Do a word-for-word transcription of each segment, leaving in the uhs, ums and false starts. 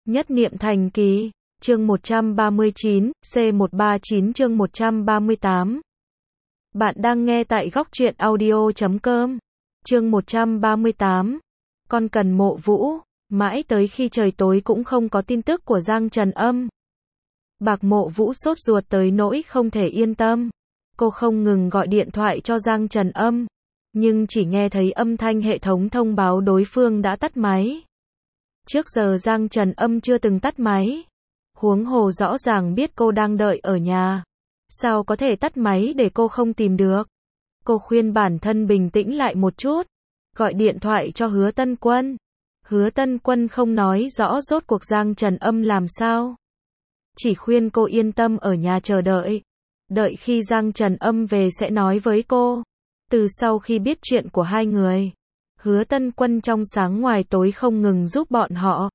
Nhất niệm thành kỳ, chương một trăm ba mươi chín, C một trăm ba mươi chín chương một trăm ba mươi tám. Bạn đang nghe tại góc truyện audio chấm com. Chương một trăm ba mươi tám. Con cần Mộ Vũ, mãi tới khi trời tối cũng không có tin tức của Giang Trần Âm. Bạc Mộ Vũ sốt ruột tới nỗi không thể yên tâm. Cô không ngừng gọi điện thoại cho Giang Trần Âm, nhưng chỉ nghe thấy âm thanh hệ thống thông báo đối phương đã tắt máy. Trước giờ Giang Trần Âm chưa từng tắt máy. Huống hồ rõ ràng biết cô đang đợi ở nhà. Sao có thể tắt máy để cô không tìm được? Cô khuyên bản thân bình tĩnh lại một chút. Gọi điện thoại cho Hứa Tân Quân. Hứa Tân Quân không nói rõ rốt cuộc Giang Trần Âm làm sao. Chỉ khuyên cô yên tâm ở nhà chờ đợi. Đợi khi Giang Trần Âm về sẽ nói với cô. Từ sau khi biết chuyện của hai người, Hứa Tân Quân trong sáng ngoài tối không ngừng giúp bọn họ.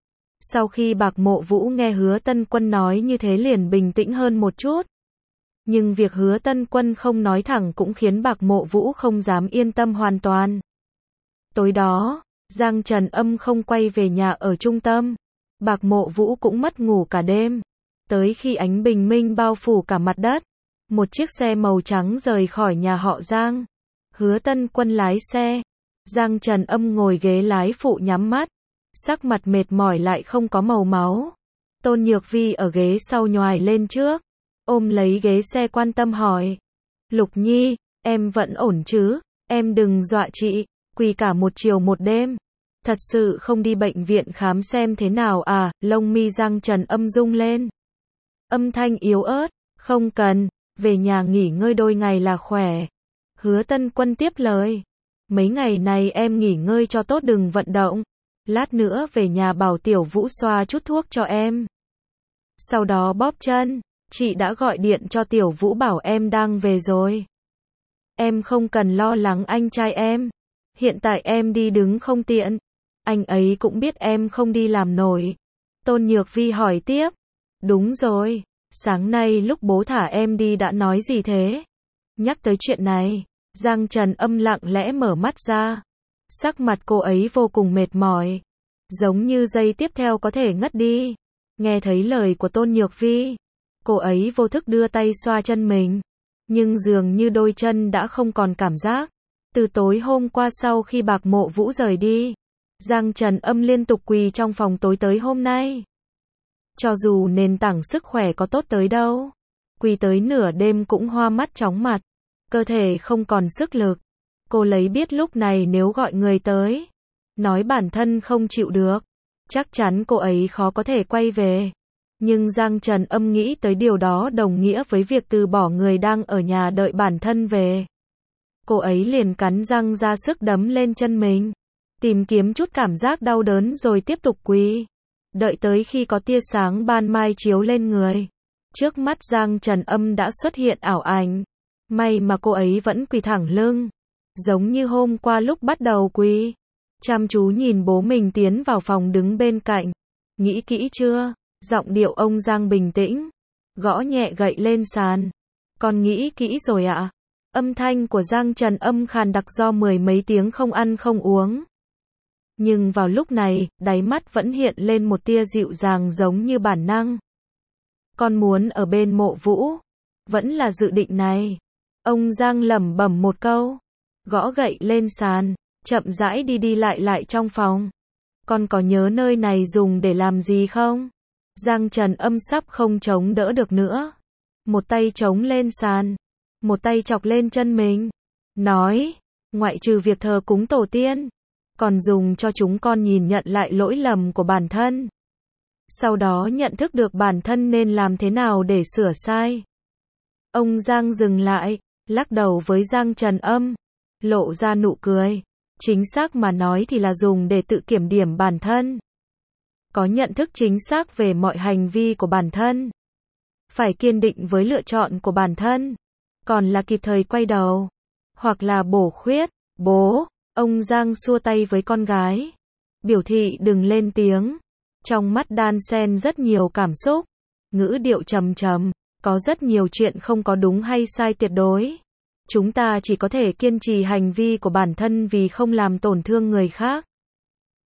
Sau khi Bạc Mộ Vũ nghe Hứa Tân Quân nói như thế liền bình tĩnh hơn một chút. Nhưng việc Hứa Tân Quân không nói thẳng cũng khiến Bạc Mộ Vũ không dám yên tâm hoàn toàn. Tối đó, Giang Trần Âm không quay về nhà ở trung tâm. Bạc Mộ Vũ cũng mất ngủ cả đêm. Tới khi ánh bình minh bao phủ cả mặt đất, một chiếc xe màu trắng rời khỏi nhà họ Giang. Hứa Tân Quân lái xe. Giang Trần Âm ngồi ghế lái phụ nhắm mắt. Sắc mặt mệt mỏi lại không có màu máu. Tôn Nhược Vi ở ghế sau nhoài lên trước, ôm lấy ghế xe quan tâm hỏi. Lục Nhi, em vẫn ổn chứ? Em đừng dọa chị, quỳ cả một chiều một đêm. Thật sự không đi bệnh viện khám xem thế nào à? Lông mi Giang Trần Âm rung lên. Âm thanh yếu ớt, không cần, về nhà nghỉ ngơi đôi ngày là khỏe. Hứa Tân Quân tiếp lời. Mấy ngày này em nghỉ ngơi cho tốt đừng vận động. Lát nữa về nhà bảo Tiểu Vũ xoa chút thuốc cho em. Sau đó bóp chân, chị đã gọi điện cho Tiểu Vũ bảo em đang về rồi. Em không cần lo lắng anh trai em. Hiện tại em đi đứng không tiện. Anh ấy cũng biết em không đi làm nổi. Tôn Nhược Vi hỏi tiếp. Đúng rồi, sáng nay lúc bố thả em đi đã nói gì thế? Nhắc tới chuyện này, Giang Trần Âm lặng lẽ mở mắt ra. Sắc mặt cô ấy vô cùng mệt mỏi, giống như giây tiếp theo có thể ngất đi. Nghe thấy lời của Tôn Nhược Vi, cô ấy vô thức đưa tay xoa chân mình, nhưng dường như đôi chân đã không còn cảm giác. Từ tối hôm qua sau khi Bạc Mộ Vũ rời đi, Giang Trần Âm liên tục quỳ trong phòng tối tới hôm nay. Cho dù nền tảng sức khỏe có tốt tới đâu, quỳ tới nửa đêm cũng hoa mắt chóng mặt, cơ thể không còn sức lực. Cô lấy biết lúc này nếu gọi người tới, nói bản thân không chịu được, chắc chắn cô ấy khó có thể quay về. Nhưng Giang Trần Âm nghĩ tới điều đó đồng nghĩa với việc từ bỏ người đang ở nhà đợi bản thân về. Cô ấy liền cắn răng ra sức đấm lên chân mình, tìm kiếm chút cảm giác đau đớn rồi tiếp tục quỳ. Đợi tới khi có tia sáng ban mai chiếu lên người, trước mắt Giang Trần Âm đã xuất hiện ảo ảnh. May mà cô ấy vẫn quỳ thẳng lưng, giống như hôm qua lúc bắt đầu quỳ, chăm chú nhìn bố mình tiến vào phòng đứng bên cạnh. Nghĩ kỹ chưa? Giọng điệu ông Giang bình tĩnh, gõ nhẹ gậy lên sàn. Con nghĩ kỹ rồi ạ. Âm thanh của Giang Trần Âm khàn đặc do mười mấy tiếng không ăn không uống. Nhưng vào lúc này, đáy mắt vẫn hiện lên một tia dịu dàng giống như bản năng. Con muốn ở bên Mộ Vũ. Vẫn là dự định này. Ông Giang lẩm bẩm một câu, gõ gậy lên sàn, chậm rãi đi đi lại lại trong phòng. Con có nhớ nơi này dùng để làm gì không? Giang Trần Âm sắp không chống đỡ được nữa. Một tay chống lên sàn, một tay chọc lên chân mình. Nói, ngoại trừ việc thờ cúng tổ tiên, còn dùng cho chúng con nhìn nhận lại lỗi lầm của bản thân. Sau đó nhận thức được bản thân nên làm thế nào để sửa sai. Ông Giang dừng lại, lắc đầu với Giang Trần Âm, lộ ra nụ cười. Chính xác mà nói thì là dùng để tự kiểm điểm bản thân. Có nhận thức chính xác về mọi hành vi của bản thân. Phải kiên định với lựa chọn của bản thân. Còn là kịp thời quay đầu. Hoặc là bổ khuyết. Bố, ông Giang xua tay với con gái, biểu thị đừng lên tiếng. Trong mắt đan xen rất nhiều cảm xúc. Ngữ điệu trầm trầm. Có rất nhiều chuyện không có đúng hay sai tuyệt đối. Chúng ta chỉ có thể kiên trì hành vi của bản thân vì không làm tổn thương người khác.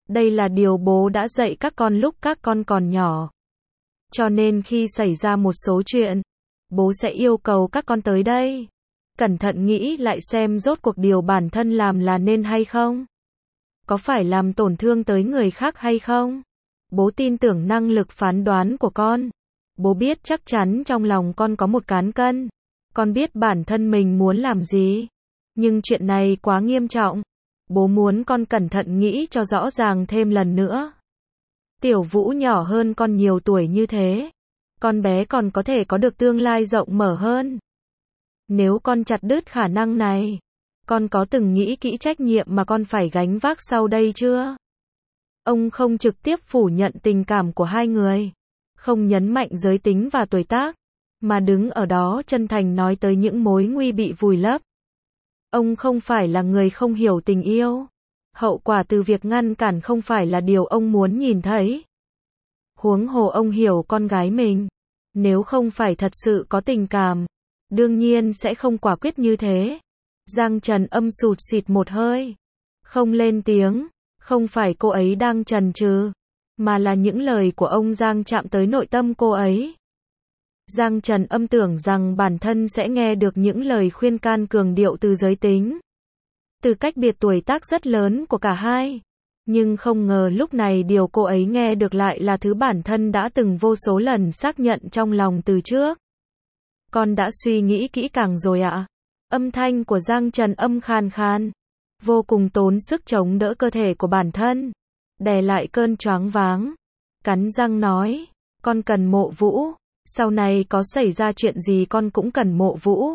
Đây là điều bố đã dạy các con lúc các con còn nhỏ. Cho nên khi xảy ra một số chuyện, bố sẽ yêu cầu các con tới đây. Cẩn thận nghĩ lại xem rốt cuộc điều bản thân làm là nên hay không? Có phải làm tổn thương tới người khác hay không? Bố tin tưởng năng lực phán đoán của con. Bố biết chắc chắn trong lòng con có một cán cân. Con biết bản thân mình muốn làm gì. Nhưng chuyện này quá nghiêm trọng. Bố muốn con cẩn thận nghĩ cho rõ ràng thêm lần nữa. Tiểu Vũ nhỏ hơn con nhiều tuổi như thế. Con bé còn có thể có được tương lai rộng mở hơn. Nếu con chặt đứt khả năng này, con có từng nghĩ kỹ trách nhiệm mà con phải gánh vác sau đây chưa? Ông không trực tiếp phủ nhận tình cảm của hai người, không nhấn mạnh giới tính và tuổi tác, mà đứng ở đó chân thành nói tới những mối nguy bị vùi lấp. Ông không phải là người không hiểu tình yêu. Hậu quả từ việc ngăn cản không phải là điều ông muốn nhìn thấy. Huống hồ ông hiểu con gái mình. Nếu không phải thật sự có tình cảm, đương nhiên sẽ không quả quyết như thế. Giang Trần Âm sụt xịt một hơi. Không lên tiếng. Không phải cô ấy đang chần chừ, mà là những lời của ông Giang chạm tới nội tâm cô ấy. Giang Trần Âm tưởng rằng bản thân sẽ nghe được những lời khuyên can cường điệu từ giới tính, từ cách biệt tuổi tác rất lớn của cả hai. Nhưng không ngờ lúc này điều cô ấy nghe được lại là thứ bản thân đã từng vô số lần xác nhận trong lòng từ trước. Con đã suy nghĩ kỹ càng rồi ạ. Âm thanh của Giang Trần Âm khan khan, vô cùng tốn sức chống đỡ cơ thể của bản thân, đè lại cơn choáng váng. Cắn răng nói, con cần Mộ Vũ, sau này có xảy ra chuyện gì con cũng cần Mộ Vũ.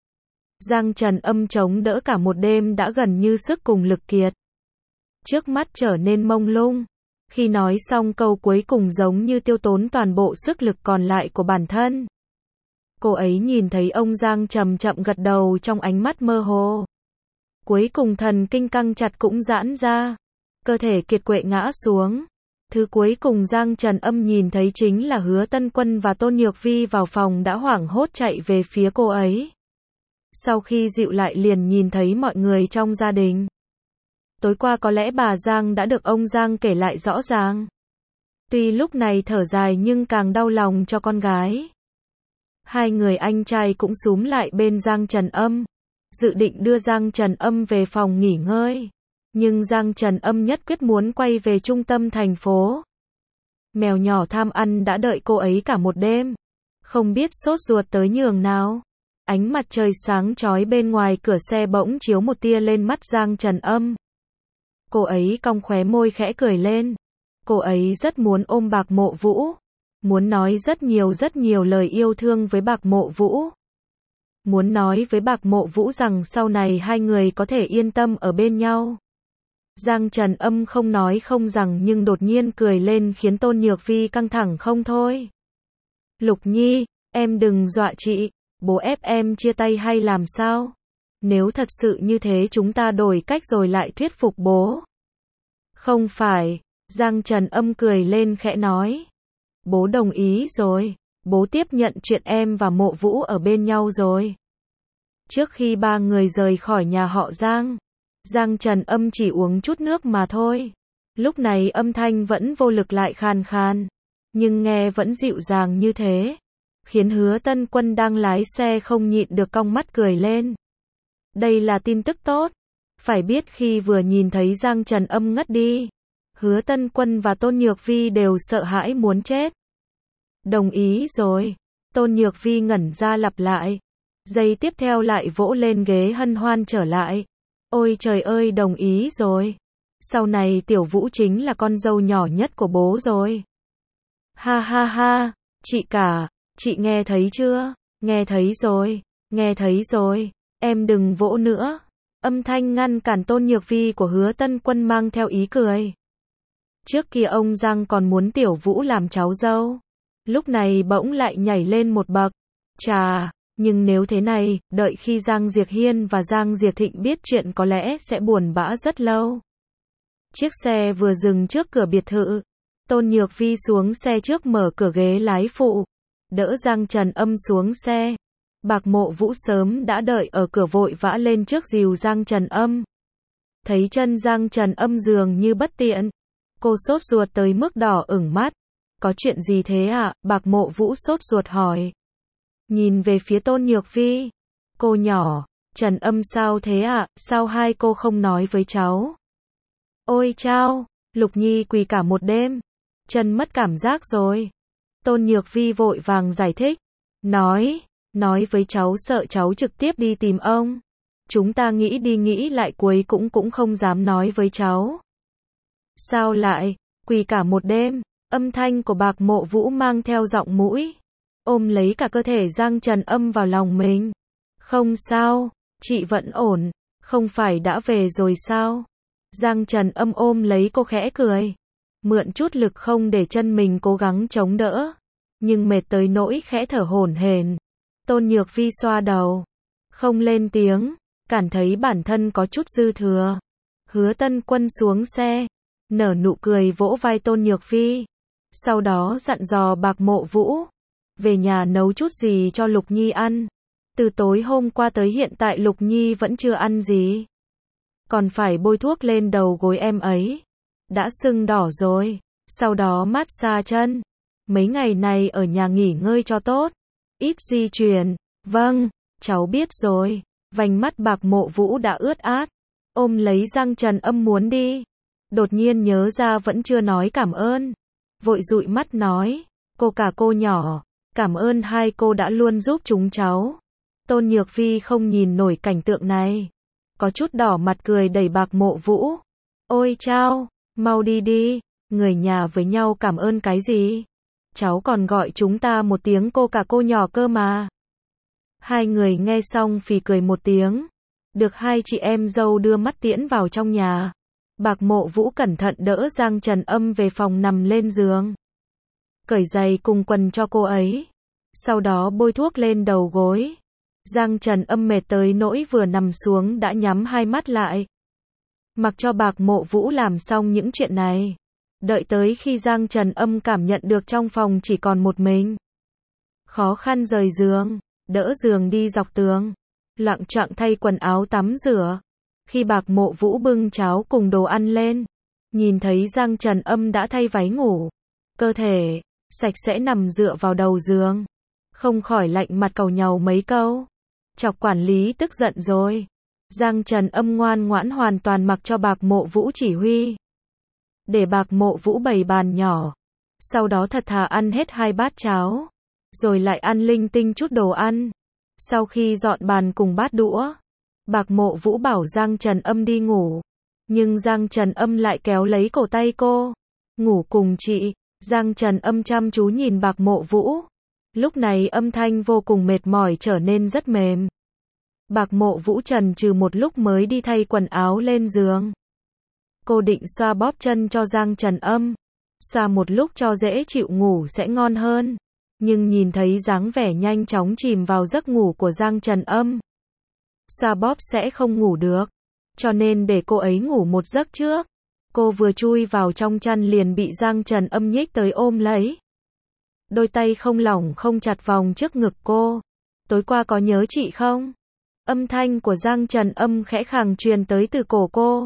Giang Trần Âm chống đỡ cả một đêm đã gần như sức cùng lực kiệt. Trước mắt trở nên mông lung. Khi nói xong câu cuối cùng giống như tiêu tốn toàn bộ sức lực còn lại của bản thân. Cô ấy nhìn thấy ông Giang chậm chậm gật đầu trong ánh mắt mơ hồ. Cuối cùng thần kinh căng chặt cũng giãn ra. Cơ thể kiệt quệ ngã xuống. Thứ cuối cùng Giang Trần Âm nhìn thấy chính là Hứa Tân Quân và Tôn Nhược Vi vào phòng đã hoảng hốt chạy về phía cô ấy. Sau khi dịu lại liền nhìn thấy mọi người trong gia đình. Tối qua có lẽ bà Giang đã được ông Giang kể lại rõ ràng. Tuy lúc này thở dài nhưng càng đau lòng cho con gái. Hai người anh trai cũng xúm lại bên Giang Trần Âm, dự định đưa Giang Trần Âm về phòng nghỉ ngơi. Nhưng Giang Trần Âm nhất quyết muốn quay về trung tâm thành phố. Mèo nhỏ tham ăn đã đợi cô ấy cả một đêm. Không biết sốt ruột tới nhường nào. Ánh mặt trời sáng chói bên ngoài cửa xe bỗng chiếu một tia lên mắt Giang Trần Âm. Cô ấy cong khóe môi khẽ cười lên. Cô ấy rất muốn ôm Bạc Mộ Vũ. Muốn nói rất nhiều rất nhiều lời yêu thương với Bạc Mộ Vũ. Muốn nói với Bạc Mộ Vũ rằng sau này hai người có thể yên tâm ở bên nhau. Giang Trần Âm không nói không rằng nhưng đột nhiên cười lên khiến Tôn Nhược Vi căng thẳng không thôi. Lục Nhi, em đừng dọa chị, bố ép em chia tay hay làm sao? Nếu thật sự như thế chúng ta đổi cách rồi lại thuyết phục bố. Không phải, Giang Trần Âm cười lên khẽ nói. Bố đồng ý rồi, bố tiếp nhận chuyện em và Mộ Vũ ở bên nhau rồi. Trước khi ba người rời khỏi nhà họ Giang, Giang Trần Âm chỉ uống chút nước mà thôi. Lúc này âm thanh vẫn vô lực lại khàn khàn, nhưng nghe vẫn dịu dàng như thế, khiến Hứa Tân Quân đang lái xe không nhịn được cong mắt cười lên. Đây là tin tức tốt. Phải biết khi vừa nhìn thấy Giang Trần Âm ngất đi, Hứa Tân Quân và Tôn Nhược Vi đều sợ hãi muốn chết. Đồng ý rồi. Tôn Nhược Vi ngẩn ra lặp lại. Giây tiếp theo lại vỗ lên ghế hân hoan trở lại. Ôi trời ơi, đồng ý rồi. Sau này Tiểu Vũ chính là con dâu nhỏ nhất của bố rồi. Ha ha ha, chị cả, chị nghe thấy chưa? Nghe thấy rồi, nghe thấy rồi, em đừng vỗ nữa. Âm thanh ngăn cản Tôn Nhược Vi của Hứa Tân Quân mang theo ý cười. Trước kia ông Giang còn muốn Tiểu Vũ làm cháu dâu. Lúc này bỗng lại nhảy lên một bậc. Chà, nhưng nếu thế này, đợi khi Giang Diệc Hiên và Giang Diệc Thịnh biết chuyện có lẽ sẽ buồn bã rất lâu. Chiếc xe vừa dừng trước cửa biệt thự. Tôn Nhược Vi xuống xe trước mở cửa ghế lái phụ, đỡ Giang Trần Âm xuống xe. Bạc Mộ Vũ sớm đã đợi ở cửa vội vã lên trước dìu Giang Trần Âm. Thấy chân Giang Trần Âm dường như bất tiện, Cô sốt ruột tới mức đỏ ửng mắt. Có chuyện gì thế ạ? Bạc Mộ Vũ sốt ruột hỏi. Nhìn về phía Tôn Nhược Phi. Cô nhỏ, Trần Âm sao thế ạ? Sao hai cô không nói với cháu? Ôi chao, Lục Nhi quỳ cả một đêm. Chân mất cảm giác rồi. Tôn Nhược Phi vội vàng giải thích. Nói, nói với cháu sợ cháu trực tiếp đi tìm ông. Chúng ta nghĩ đi nghĩ lại cuối cũng cũng không dám nói với cháu. Sao lại, quỳ cả một đêm? Âm thanh của Bạc Mộ Vũ mang theo giọng mũi. Ôm lấy cả cơ thể Giang Trần Âm vào lòng mình. Không sao, chị vẫn ổn, không phải đã về rồi sao? Giang Trần Âm ôm lấy cô khẽ cười. Mượn chút lực không để chân mình cố gắng chống đỡ. Nhưng mệt tới nỗi khẽ thở hổn hển. Tôn Nhược Phi xoa đầu. Không lên tiếng, cảm thấy bản thân có chút dư thừa. Hứa Tân Quân xuống xe. Nở nụ cười vỗ vai Tôn Nhược Phi. Sau đó dặn dò Bạc Mộ Vũ. Về nhà nấu chút gì cho Lục Nhi ăn. Từ tối hôm qua tới hiện tại Lục Nhi vẫn chưa ăn gì. Còn phải bôi thuốc lên đầu gối em ấy. Đã sưng đỏ rồi. Sau đó massage chân. Mấy ngày này ở nhà nghỉ ngơi cho tốt. Ít di chuyển. Vâng, cháu biết rồi. Vành mắt Bạc Mộ Vũ đã ướt át. Ôm lấy Giang Trần Âm muốn đi. Đột nhiên nhớ ra vẫn chưa nói cảm ơn. Vội dụi mắt nói. Cô cả cô nhỏ. Cảm ơn hai cô đã luôn giúp chúng cháu. Tôn Nhược Phi không nhìn nổi cảnh tượng này. Có chút đỏ mặt cười đẩy Bạc Mộ Vũ. Ôi chao, mau đi đi. Người nhà với nhau cảm ơn cái gì? Cháu còn gọi chúng ta một tiếng cô cả cô nhỏ cơ mà. Hai người nghe xong phì cười một tiếng. Được hai chị em dâu đưa mắt tiễn vào trong nhà. Bạc Mộ Vũ cẩn thận đỡ Giang Trần Âm về phòng nằm lên giường. Cởi giày cùng quần cho cô ấy. Sau đó bôi thuốc lên đầu gối. Giang Trần Âm mệt tới nỗi vừa nằm xuống đã nhắm hai mắt lại. Mặc cho Bạc Mộ Vũ làm xong những chuyện này. Đợi tới khi Giang Trần Âm cảm nhận được trong phòng chỉ còn một mình. Khó khăn rời giường, đỡ giường đi dọc tường. Loạng choạng thay quần áo tắm rửa. Khi Bạc Mộ Vũ bưng cháo cùng đồ ăn lên. Nhìn thấy Giang Trần Âm đã thay váy ngủ. Cơ thể sạch sẽ nằm dựa vào đầu giường. Không khỏi lạnh mặt càu nhàu mấy câu. Chọc quản lý tức giận rồi. Giang Trần Âm ngoan ngoãn hoàn toàn mặc cho Bạc Mộ Vũ chỉ huy. Để Bạc Mộ Vũ bày bàn nhỏ. Sau đó thật thà ăn hết hai bát cháo. Rồi lại ăn linh tinh chút đồ ăn. Sau khi dọn bàn cùng bát đũa. Bạc Mộ Vũ bảo Giang Trần Âm đi ngủ. Nhưng Giang Trần Âm lại kéo lấy cổ tay cô. Ngủ cùng chị. Giang Trần Âm chăm chú nhìn Bạc Mộ Vũ. Lúc này âm thanh vô cùng mệt mỏi trở nên rất mềm. Bạc Mộ Vũ trần trừ một lúc mới đi thay quần áo lên giường. Cô định xoa bóp chân cho Giang Trần Âm. Xoa một lúc cho dễ chịu ngủ sẽ ngon hơn. Nhưng nhìn thấy dáng vẻ nhanh chóng chìm vào giấc ngủ của Giang Trần Âm. Xoa bóp sẽ không ngủ được. Cho nên để cô ấy ngủ một giấc trước. Cô vừa chui vào trong chăn liền bị Giang Trần Âm nhích tới ôm lấy. Đôi tay không lỏng không chặt vòng trước ngực cô. Tối qua có nhớ chị không? Âm thanh của Giang Trần Âm khẽ khàng truyền tới từ cổ cô.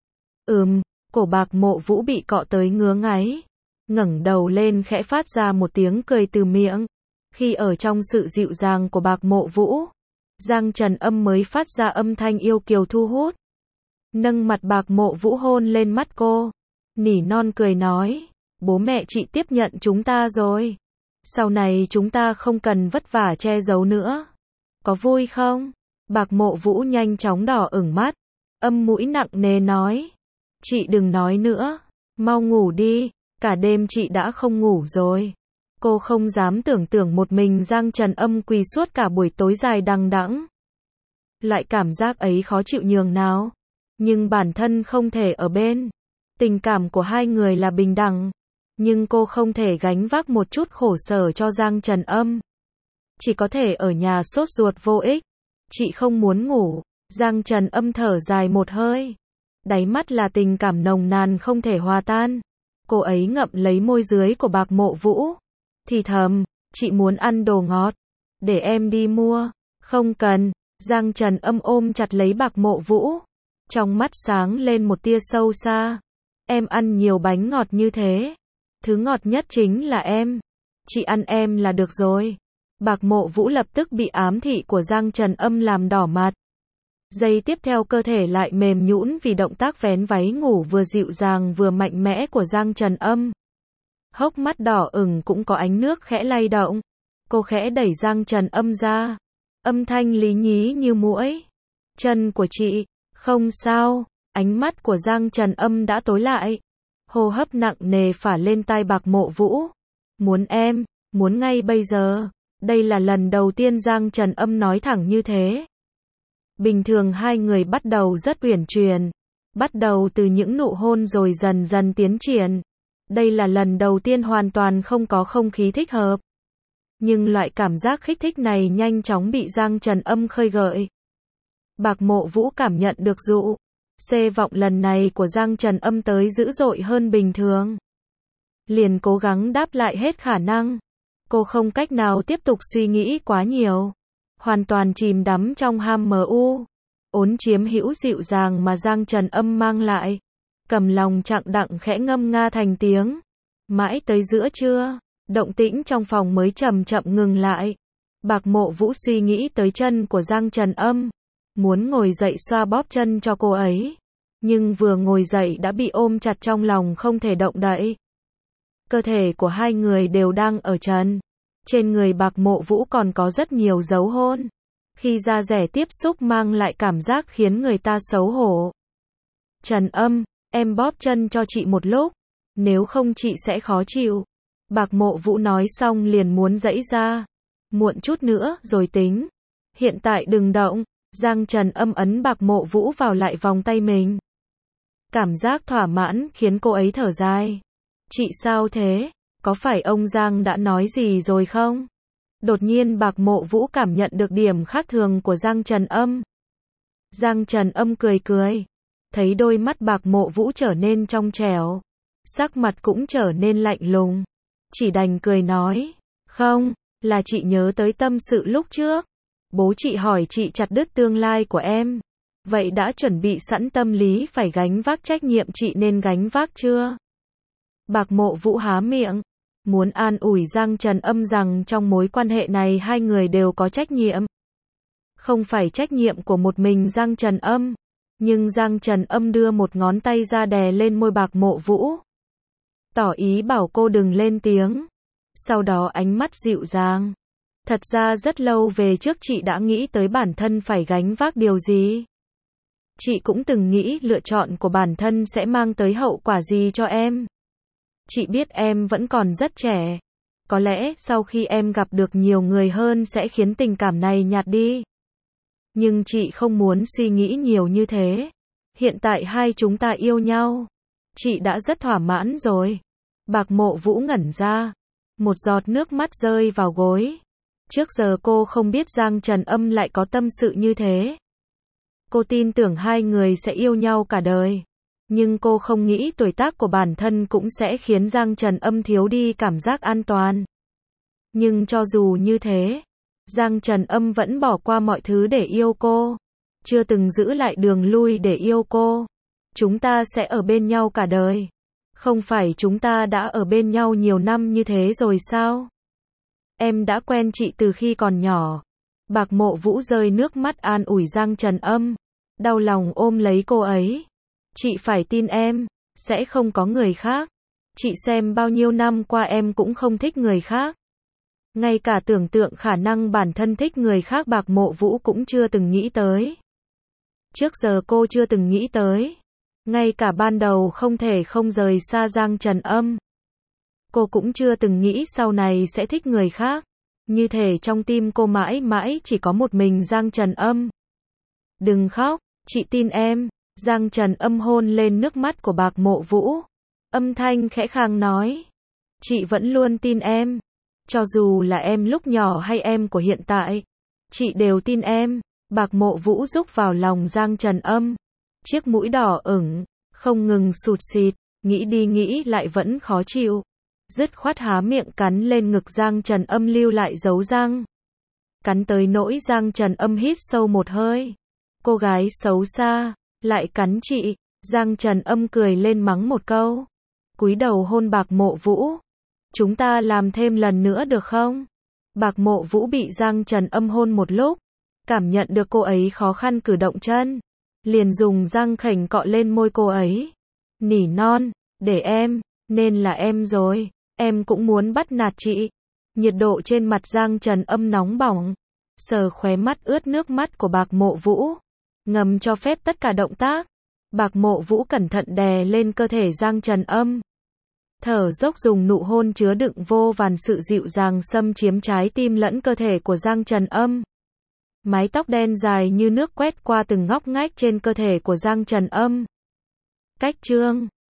Ừm, cổ Bạc Mộ Vũ bị cọ tới ngứa ngáy. Ngẩng đầu lên khẽ phát ra một tiếng cười từ miệng. Khi ở trong sự dịu dàng của Bạc Mộ Vũ, Giang Trần Âm mới phát ra âm thanh yêu kiều thu hút. Nâng mặt Bạc Mộ Vũ hôn lên mắt cô. Nỉ non cười nói, bố mẹ chị tiếp nhận chúng ta rồi. Sau này chúng ta không cần vất vả che giấu nữa. Có vui không? Bạc Mộ Vũ nhanh chóng đỏ ửng mắt. Âm mũi nặng nề nói. Chị đừng nói nữa. Mau ngủ đi. Cả đêm chị đã không ngủ rồi. Cô không dám tưởng tượng một mình Giang Trần Âm quỳ suốt cả buổi tối dài đằng đẵng. Loại cảm giác ấy khó chịu nhường nào. Nhưng bản thân không thể ở bên. Tình cảm của hai người là bình đẳng. Nhưng cô không thể gánh vác một chút khổ sở cho Giang Trần Âm. Chỉ có thể ở nhà sốt ruột vô ích. Chị không muốn ngủ. Giang Trần Âm thở dài một hơi. Đáy mắt là tình cảm nồng nàn không thể hòa tan. Cô ấy ngậm lấy môi dưới của Bạc Mộ Vũ. Thì thầm, chị muốn ăn đồ ngọt. Để em đi mua. Không cần. Giang Trần Âm ôm chặt lấy Bạc Mộ Vũ. Trong mắt sáng lên một tia sâu xa. Em ăn nhiều bánh ngọt như thế. Thứ ngọt nhất chính là em. Chị ăn em là được rồi. Bạc Mộ Vũ lập tức bị ám thị của Giang Trần Âm làm đỏ mặt. Giây tiếp theo cơ thể lại mềm nhũn vì động tác vén váy ngủ vừa dịu dàng vừa mạnh mẽ của Giang Trần Âm. Hốc mắt đỏ ửng cũng có ánh nước khẽ lay động. Cô khẽ đẩy Giang Trần Âm ra. Âm thanh lý nhí như muỗi. Chân của chị, không sao. Ánh mắt của Giang Trần Âm đã tối lại. Hô hấp nặng nề phả lên tai Bạc Mộ Vũ. Muốn em, muốn ngay bây giờ. Đây là lần đầu tiên Giang Trần Âm nói thẳng như thế. Bình thường hai người bắt đầu rất uyển chuyển. Bắt đầu từ những nụ hôn rồi dần dần tiến triển. Đây là lần đầu tiên hoàn toàn không có không khí thích hợp. Nhưng loại cảm giác kích thích này nhanh chóng bị Giang Trần Âm khơi gợi. Bạc Mộ Vũ cảm nhận được dụ. Xê vọng lần này của Giang Trần Âm tới dữ dội hơn bình thường. Liền cố gắng đáp lại hết khả năng. Cô không cách nào tiếp tục suy nghĩ quá nhiều. Hoàn toàn chìm đắm trong ham mờ u. Ốn chiếm hữu dịu dàng mà Giang Trần Âm mang lại. Cầm lòng chặng đặng khẽ ngâm nga thành tiếng. Mãi tới giữa trưa, động tĩnh trong phòng mới chậm chậm ngừng lại. Bạc Mộ Vũ suy nghĩ tới chân của Giang Trần Âm. Muốn ngồi dậy xoa bóp chân cho cô ấy. Nhưng vừa ngồi dậy đã bị ôm chặt trong lòng không thể động đậy. Cơ thể của hai người đều đang ở trần. Trên người Bạc Mộ Vũ còn có rất nhiều dấu hôn. Khi da rẻ tiếp xúc mang lại cảm giác khiến người ta xấu hổ. Trần Âm, em bóp chân cho chị một lúc. Nếu không chị sẽ khó chịu. Bạc Mộ Vũ nói xong liền muốn giãy ra. Muộn chút nữa rồi tính. Hiện tại đừng động. Giang Trần Âm ấn Bạc Mộ Vũ vào lại vòng tay mình. Cảm giác thỏa mãn khiến cô ấy thở dài. Chị sao thế? Có phải ông Giang đã nói gì rồi không? Đột nhiên Bạc Mộ Vũ cảm nhận được điểm khác thường của Giang Trần Âm. Giang Trần Âm cười cười. Thấy đôi mắt Bạc Mộ Vũ trở nên trong trẻo. Sắc mặt cũng trở nên lạnh lùng. Chỉ đành cười nói. Không, là chị nhớ tới tâm sự lúc trước. Bố chị hỏi chị chặt đứt tương lai của em. Vậy đã chuẩn bị sẵn tâm lý phải gánh vác trách nhiệm chị nên gánh vác chưa? Bạc Mộ Vũ há miệng. Muốn an ủi Giang Trần Âm rằng trong mối quan hệ này hai người đều có trách nhiệm. Không phải trách nhiệm của một mình Giang Trần Âm. Nhưng Giang Trần Âm đưa một ngón tay ra đè lên môi Bạc Mộ Vũ. Tỏ ý bảo cô đừng lên tiếng. Sau đó ánh mắt dịu dàng. Thật ra rất lâu về trước chị đã nghĩ tới bản thân phải gánh vác điều gì. Chị cũng từng nghĩ lựa chọn của bản thân sẽ mang tới hậu quả gì cho em. Chị biết em vẫn còn rất trẻ. Có lẽ sau khi em gặp được nhiều người hơn sẽ khiến tình cảm này nhạt đi. Nhưng chị không muốn suy nghĩ nhiều như thế. Hiện tại hai chúng ta yêu nhau. Chị đã rất thỏa mãn rồi. Bạc Mộ Vũ ngẩn ra. Một giọt nước mắt rơi vào gối. Trước giờ cô không biết Giang Trần Âm lại có tâm sự như thế. Cô tin tưởng hai người sẽ yêu nhau cả đời. Nhưng cô không nghĩ tuổi tác của bản thân cũng sẽ khiến Giang Trần Âm thiếu đi cảm giác an toàn. Nhưng cho dù như thế, Giang Trần Âm vẫn bỏ qua mọi thứ để yêu cô. Chưa từng giữ lại đường lui để yêu cô. Chúng ta sẽ ở bên nhau cả đời. Không phải chúng ta đã ở bên nhau nhiều năm như thế rồi sao? Em đã quen chị từ khi còn nhỏ. Bạc Mộ Vũ rơi nước mắt an ủi Giang Trần Âm. Đau lòng ôm lấy cô ấy. Chị phải tin em, sẽ không có người khác. Chị xem bao nhiêu năm qua em cũng không thích người khác. Ngay cả tưởng tượng khả năng bản thân thích người khác Bạc Mộ Vũ cũng chưa từng nghĩ tới. Trước giờ cô chưa từng nghĩ tới. Ngay cả ban đầu không thể không rời xa Giang Trần Âm. Cô cũng chưa từng nghĩ sau này sẽ thích người khác. Như thể trong tim cô mãi mãi chỉ có một mình Giang Trần Âm. Đừng khóc, chị tin em. Giang Trần Âm hôn lên nước mắt của Bạc Mộ Vũ. Âm thanh khẽ khàng nói. Chị vẫn luôn tin em. Cho dù là em lúc nhỏ hay em của hiện tại. Chị đều tin em. Bạc Mộ Vũ rúc vào lòng Giang Trần Âm. Chiếc mũi đỏ ửng, không ngừng sụt xịt, nghĩ đi nghĩ lại vẫn khó chịu. Dứt khoát há miệng cắn lên ngực Giang Trần Âm lưu lại dấu răng. Cắn tới nỗi Giang Trần Âm hít sâu một hơi. Cô gái xấu xa, lại cắn chị. Giang Trần Âm cười lên mắng một câu. Cúi đầu hôn Bạc Mộ Vũ. Chúng ta làm thêm lần nữa được không? Bạc Mộ Vũ bị Giang Trần Âm hôn một lúc. Cảm nhận được cô ấy khó khăn cử động chân. Liền dùng răng khểnh cọ lên môi cô ấy. Nỉ non, để em, nên là em rồi. Em cũng muốn bắt nạt chị. Nhiệt độ trên mặt Giang Trần Âm nóng bỏng. Sờ khóe mắt ướt nước mắt của Bạc Mộ Vũ. Ngầm cho phép tất cả động tác. Bạc Mộ Vũ cẩn thận đè lên cơ thể Giang Trần Âm. Thở dốc dùng nụ hôn chứa đựng vô vàn sự dịu dàng xâm chiếm trái tim lẫn cơ thể của Giang Trần Âm. Mái tóc đen dài như nước quét qua từng ngóc ngách trên cơ thể của Giang Trần Âm. Cách chương